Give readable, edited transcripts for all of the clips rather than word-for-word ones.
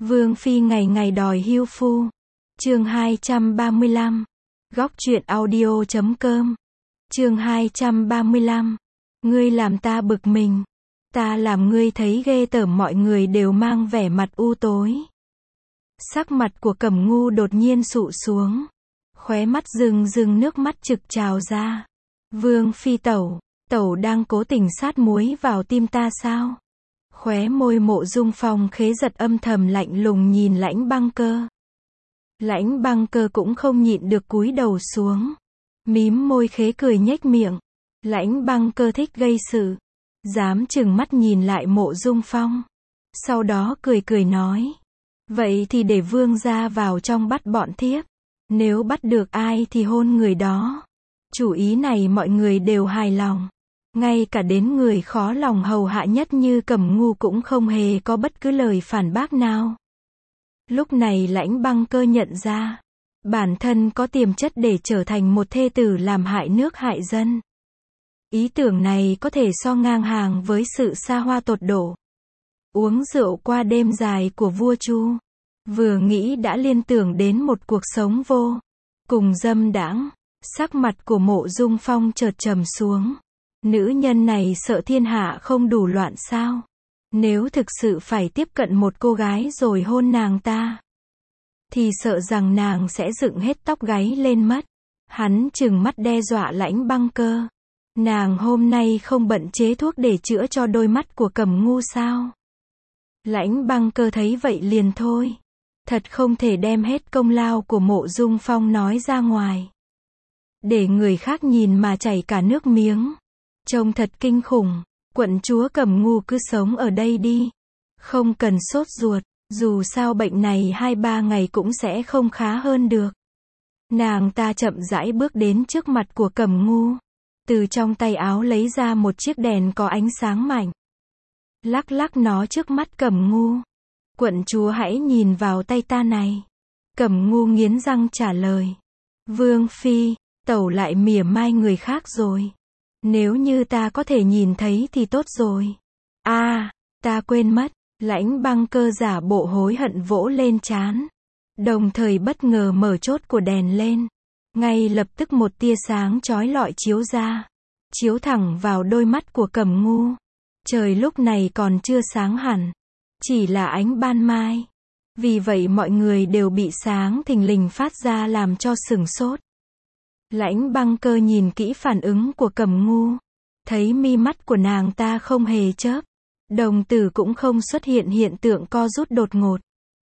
Vương phi ngày ngày đòi hưu phu. Chương 235. Góc truyện audio.com. Chương 235. Ngươi làm ta bực mình. Ta làm ngươi thấy ghê tởm. Mọi người đều mang vẻ mặt u tối. Sắc mặt của Cẩm Ngu đột nhiên sụ xuống. Khóe mắt rưng rưng nước mắt trực trào ra. Vương phi tẩu, tẩu đang cố tình sát muối vào tim ta sao? Khóe môi Mộ Dung Phong khế giật âm thầm lạnh lùng nhìn Lãnh Băng Cơ. Lãnh Băng Cơ cũng không nhịn được cúi đầu xuống. Mím môi khế cười nhếch miệng. Lãnh Băng Cơ thích gây sự. Dám chừng mắt nhìn lại Mộ Dung Phong. Sau đó cười cười nói. Vậy thì để vương gia vào trong bắt bọn thiếp. Nếu bắt được ai thì hôn người đó. Chủ ý này mọi người đều hài lòng. Ngay cả đến người khó lòng hầu hạ nhất như Cẩm Ngu cũng không hề có bất cứ lời phản bác nào. Lúc này Lãnh Băng Cơ nhận ra, bản thân có tiềm chất để trở thành một thê tử làm hại nước hại dân. Ý tưởng này có thể so ngang hàng với sự xa hoa tột độ. Uống rượu qua đêm dài của vua Chu. Vừa nghĩ đã liên tưởng đến một cuộc sống vô cùng dâm đãng. Sắc mặt của Mộ Dung Phong chợt trầm xuống. Nữ nhân này sợ thiên hạ không đủ loạn sao? Nếu thực sự phải tiếp cận một cô gái rồi hôn nàng ta, thì sợ rằng nàng sẽ dựng hết tóc gáy lên mất. Hắn trừng mắt đe dọa Lãnh Băng Cơ. Nàng hôm nay không bận chế thuốc để chữa cho đôi mắt của Cẩm Ngu sao? Lãnh Băng Cơ thấy vậy liền thôi. Thật không thể đem hết công lao của Mộ Dung Phong nói ra ngoài. Để người khác nhìn mà chảy cả nước miếng. Trông thật kinh khủng. Quận chúa Cẩm Ngu cứ sống ở đây đi. Không cần sốt ruột. Dù sao bệnh này 2-3 ngày cũng sẽ không khá hơn được. Nàng ta chậm rãi bước đến trước mặt của Cẩm Ngu. Từ trong tay áo lấy ra một chiếc đèn có ánh sáng mạnh. Lắc lắc nó trước mắt Cẩm Ngu. Quận chúa hãy nhìn vào tay ta này. Cẩm Ngu nghiến răng trả lời. Vương phi, tẩu lại mỉa mai người khác rồi. Nếu như ta có thể nhìn thấy thì tốt rồi. Ta quên mất. Lãnh Băng Cơ giả bộ hối hận vỗ lên trán. Đồng thời bất ngờ mở chốt của đèn lên. Ngay lập tức một tia sáng chói lọi chiếu ra. Chiếu thẳng vào đôi mắt của Cẩm Ngu. Trời lúc này còn chưa sáng hẳn. Chỉ là ánh ban mai. Vì vậy mọi người đều bị sáng thình lình phát ra làm cho sửng sốt. Lãnh Băng Cơ nhìn kỹ phản ứng của Cẩm Ngu. Thấy mi mắt của nàng ta không hề chớp. Đồng tử cũng không xuất hiện hiện tượng co rút đột ngột.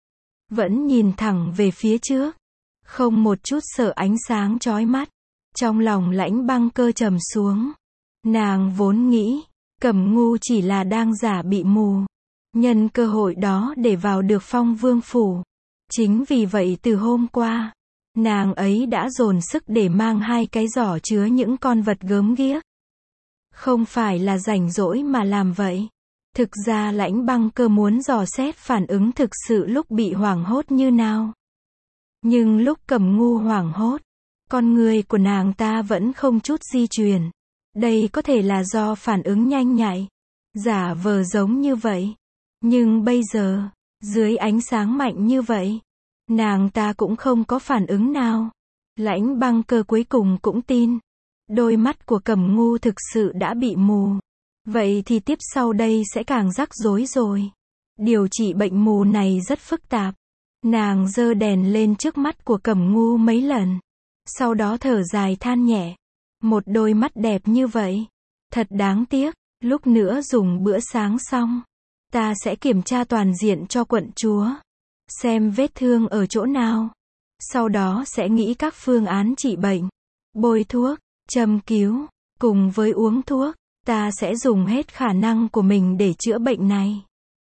Vẫn nhìn thẳng về phía trước. Không một chút sợ ánh sáng chói mắt. Trong lòng Lãnh Băng Cơ trầm xuống. Nàng vốn nghĩ, Cẩm Ngu chỉ là đang giả bị mù. Nhân cơ hội đó để vào được Phong Vương phủ. Chính vì vậy từ hôm qua, nàng ấy đã dồn sức để mang 2 cái giỏ chứa những con vật gớm ghiếc. Không phải là rảnh rỗi mà làm vậy. Thực ra Lãnh Băng Cơ muốn dò xét phản ứng thực sự lúc bị hoảng hốt như nào. Nhưng lúc Cẩm Ngu hoảng hốt, con người của nàng ta vẫn không chút di chuyển. Đây có thể là do phản ứng nhanh nhạy, giả vờ giống như vậy. Nhưng bây giờ, dưới ánh sáng mạnh như vậy, nàng ta cũng không có phản ứng nào. Lãnh Băng Cơ cuối cùng cũng tin. Đôi mắt của Cẩm Ngu thực sự đã bị mù. Vậy thì tiếp sau đây sẽ càng rắc rối rồi. Điều trị bệnh mù này rất phức tạp. Nàng giơ đèn lên trước mắt của Cẩm Ngu mấy lần. Sau đó thở dài than nhẹ. Một đôi mắt đẹp như vậy. Thật đáng tiếc. Lúc nữa dùng bữa sáng xong, ta sẽ kiểm tra toàn diện cho quận chúa. Xem vết thương ở chỗ nào. Sau đó sẽ nghĩ các phương án trị bệnh. Bôi thuốc, châm cứu, cùng với uống thuốc. Ta sẽ dùng hết khả năng của mình để chữa bệnh này.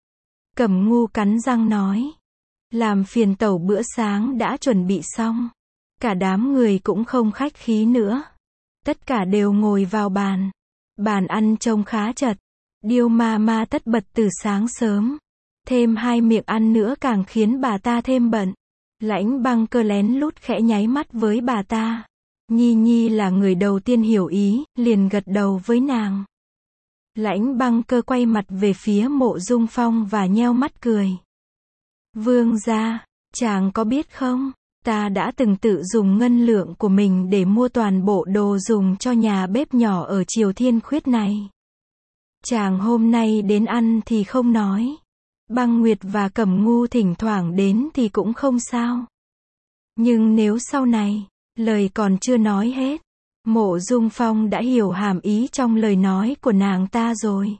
Cẩm Ngu cắn răng nói. Làm phiền tẩu bữa sáng đã chuẩn bị xong. Cả đám người cũng không khách khí nữa. Tất cả đều ngồi vào bàn. Bàn ăn trông khá chật. Điêu ma tất bật từ sáng sớm. Thêm 2 miệng ăn nữa càng khiến bà ta thêm bận. Lãnh Băng Cơ lén lút khẽ nháy mắt với bà ta. Nhi là người đầu tiên hiểu ý, liền gật đầu với nàng. Lãnh Băng Cơ quay mặt về phía Mộ Dung Phong và nheo mắt cười. Vương gia, chàng có biết không, ta đã từng tự dùng ngân lượng của mình để mua toàn bộ đồ dùng cho nhà bếp nhỏ ở Triều Thiên Khuyết này. Chàng hôm nay đến ăn thì không nói. Băng Nguyệt và Cẩm Ngu thỉnh thoảng đến thì cũng không sao. Nhưng nếu sau này, lời còn chưa nói hết, Mộ Dung Phong đã hiểu hàm ý trong lời nói của nàng ta rồi.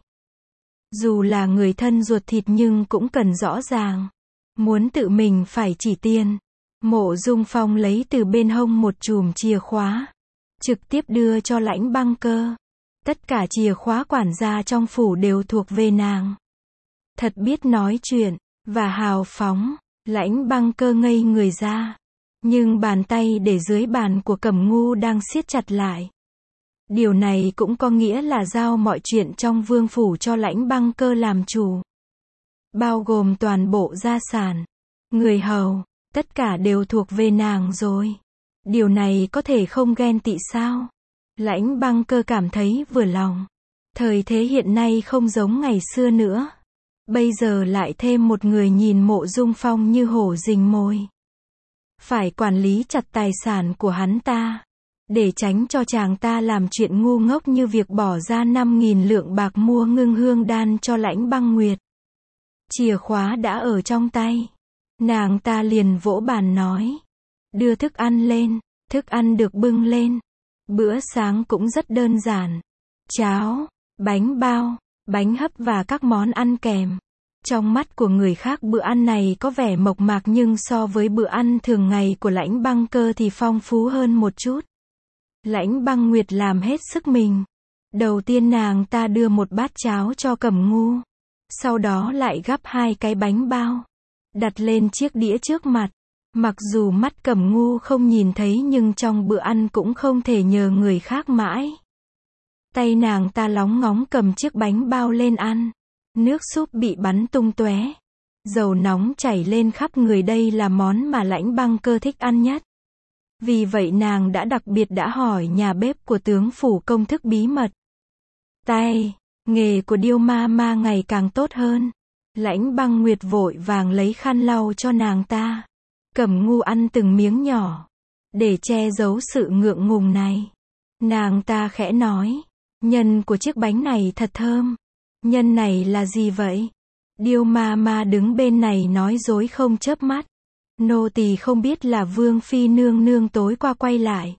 Dù là người thân ruột thịt nhưng cũng cần rõ ràng. Muốn tự mình phải chỉ tiền. Mộ Dung Phong lấy từ bên hông một chùm chìa khóa, trực tiếp đưa cho Lãnh Băng Cơ. Tất cả chìa khóa quản gia trong phủ đều thuộc về nàng. Thật biết nói chuyện, và hào phóng. Lãnh Băng Cơ ngây người ra. Nhưng bàn tay để dưới bàn của Cẩm Ngu đang siết chặt lại. Điều này cũng có nghĩa là giao mọi chuyện trong vương phủ cho Lãnh Băng Cơ làm chủ. Bao gồm toàn bộ gia sản, người hầu, tất cả đều thuộc về nàng rồi. Điều này có thể không ghen tị sao? Lãnh Băng Cơ cảm thấy vừa lòng. Thời thế hiện nay không giống ngày xưa nữa. Bây giờ lại thêm một người nhìn Mộ Dung Phong như hổ rình mồi. Phải quản lý chặt tài sản của hắn ta. Để tránh cho chàng ta làm chuyện ngu ngốc như việc bỏ ra 5.000 lượng bạc mua ngưng hương đan cho Lãnh Băng Nguyệt. Chìa khóa đã ở trong tay. Nàng ta liền vỗ bàn nói. Đưa thức ăn lên. Thức ăn được bưng lên. Bữa sáng cũng rất đơn giản. Cháo, bánh bao, bánh hấp và các món ăn kèm. Trong mắt của người khác bữa ăn này có vẻ mộc mạc nhưng so với bữa ăn thường ngày của Lãnh Băng Cơ thì phong phú hơn một chút. Lãnh Băng Nguyệt làm hết sức mình. Đầu tiên nàng ta đưa một bát cháo cho Cẩm Ngu. Sau đó lại gắp 2 cái bánh bao. Đặt lên chiếc đĩa trước mặt. Mặc dù mắt Cẩm Ngu không nhìn thấy nhưng trong bữa ăn cũng không thể nhờ người khác mãi. Tay nàng ta lóng ngóng cầm chiếc bánh bao lên ăn. Nước súp bị bắn tung tóe. Dầu nóng chảy lên khắp người, đây là món mà Lãnh Băng Cơ thích ăn nhất. Vì vậy nàng đã đặc biệt đã hỏi nhà bếp của tướng phủ công thức bí mật. Tay nghề của Điêu Ma Ma ngày càng tốt hơn. Lãnh Băng Nguyệt vội vàng lấy khăn lau cho nàng ta. Cẩm Ngu ăn từng miếng nhỏ. Để che giấu sự ngượng ngùng này. Nàng ta khẽ nói. Nhân của chiếc bánh này thật thơm. Nhân này là gì vậy? Điêu Ma Ma đứng bên này nói dối không chớp mắt. Nô tỳ không biết là Vương Phi nương nương tối qua quay lại.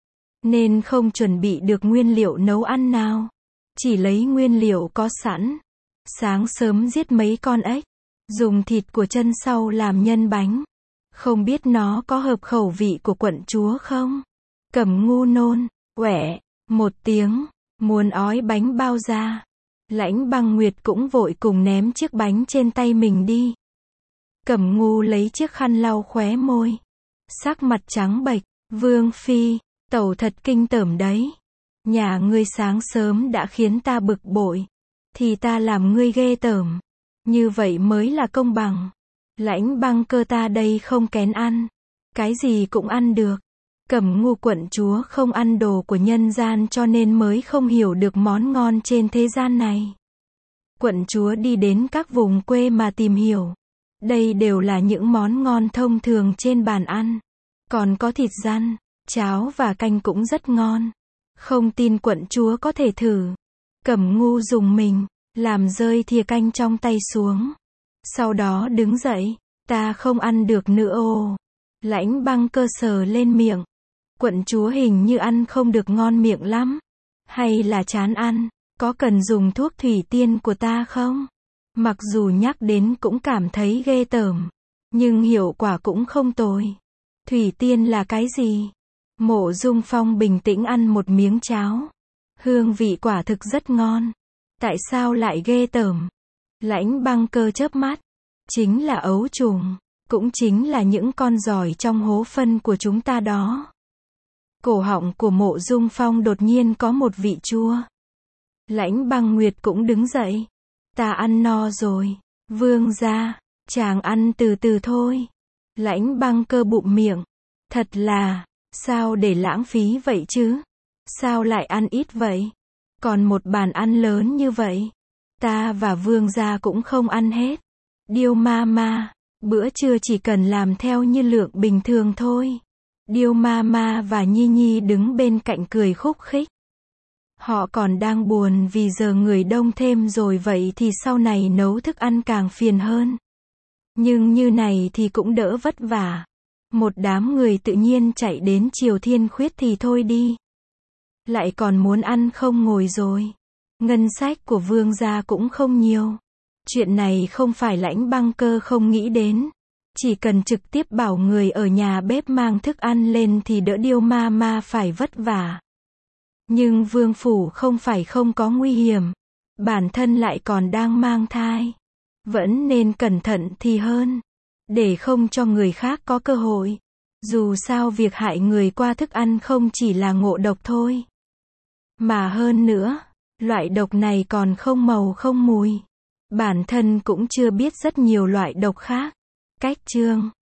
Nên không chuẩn bị được nguyên liệu nấu ăn nào. Chỉ lấy nguyên liệu có sẵn. Sáng sớm giết mấy con ếch. Dùng thịt của chân sau làm nhân bánh. Không biết nó có hợp khẩu vị của quận chúa không? Cẩm Ngu nôn, quẻ, một tiếng, muốn ói bánh bao ra. Lãnh Băng Nguyệt cũng vội cùng ném chiếc bánh trên tay mình đi. Cẩm Ngu lấy chiếc khăn lau khóe môi. Sắc mặt trắng bệch, Vương Phi, tẩu thật kinh tởm đấy. Nhà ngươi sáng sớm đã khiến ta bực bội. Thì ta làm ngươi ghê tởm. Như vậy mới là công bằng. Lãnh Băng Cơ ta đây không kén ăn. Cái gì cũng ăn được. Cẩm Ngu quận chúa không ăn đồ của nhân gian cho nên mới không hiểu được món ngon trên thế gian này. Quận chúa đi đến các vùng quê mà tìm hiểu. Đây đều là những món ngon thông thường trên bàn ăn. Còn có thịt răn, cháo và canh cũng rất ngon. Không tin quận chúa có thể thử. Cẩm Ngu dùng mình, làm rơi thìa canh trong tay xuống. Sau đó đứng dậy. Ta không ăn được nữa ồ. Lãnh Băng Cơ sờ lên miệng. Quận chúa hình như ăn không được ngon miệng lắm. Hay là chán ăn, có cần dùng thuốc thủy tiên của ta không? Mặc dù nhắc đến cũng cảm thấy ghê tởm. Nhưng hiệu quả cũng không tồi. Thủy tiên là cái gì? Mộ Dung Phong bình tĩnh ăn một miếng cháo. Hương vị quả thực rất ngon. Tại sao lại ghê tởm? Lãnh Băng Cơ chớp mắt. Chính là ấu trùng. Cũng chính là những con giỏi trong hố phân của chúng ta đó. Cổ họng của Mộ Dung Phong đột nhiên có một vị chua. Lãnh Băng Nguyệt cũng đứng dậy. Ta ăn no rồi. Vương gia, chàng ăn từ từ thôi. Lãnh Băng Cơ bụm miệng. Thật là, sao để lãng phí vậy chứ? Sao lại ăn ít vậy? Còn một bàn ăn lớn như vậy. Ta và vương gia cũng không ăn hết. Điêu Ma Ma, Bữa trưa chỉ cần làm theo như lượng bình thường thôi. Điêu Mama và Nhi Nhi đứng bên cạnh cười khúc khích. Họ còn đang buồn vì giờ người đông thêm rồi, vậy thì sau này nấu thức ăn càng phiền hơn. Nhưng như này thì cũng đỡ vất vả. Một đám người tự nhiên chạy đến Triều Thiên Khuyết thì thôi đi. Lại còn muốn ăn không ngồi rồi. Ngân sách của Vương gia cũng không nhiều. Chuyện này không phải Lãnh Băng Cơ không nghĩ đến. Chỉ cần trực tiếp bảo người ở nhà bếp mang thức ăn lên thì đỡ Điêu Mama phải vất vả. Nhưng Vương phủ không phải không có nguy hiểm. Bản thân lại còn đang mang thai. Vẫn nên cẩn thận thì hơn. Để không cho người khác có cơ hội. Dù sao việc hại người qua thức ăn không chỉ là ngộ độc thôi. Mà hơn nữa, loại độc này còn không màu không mùi. Bản thân cũng chưa biết rất nhiều loại độc khác. Cách chương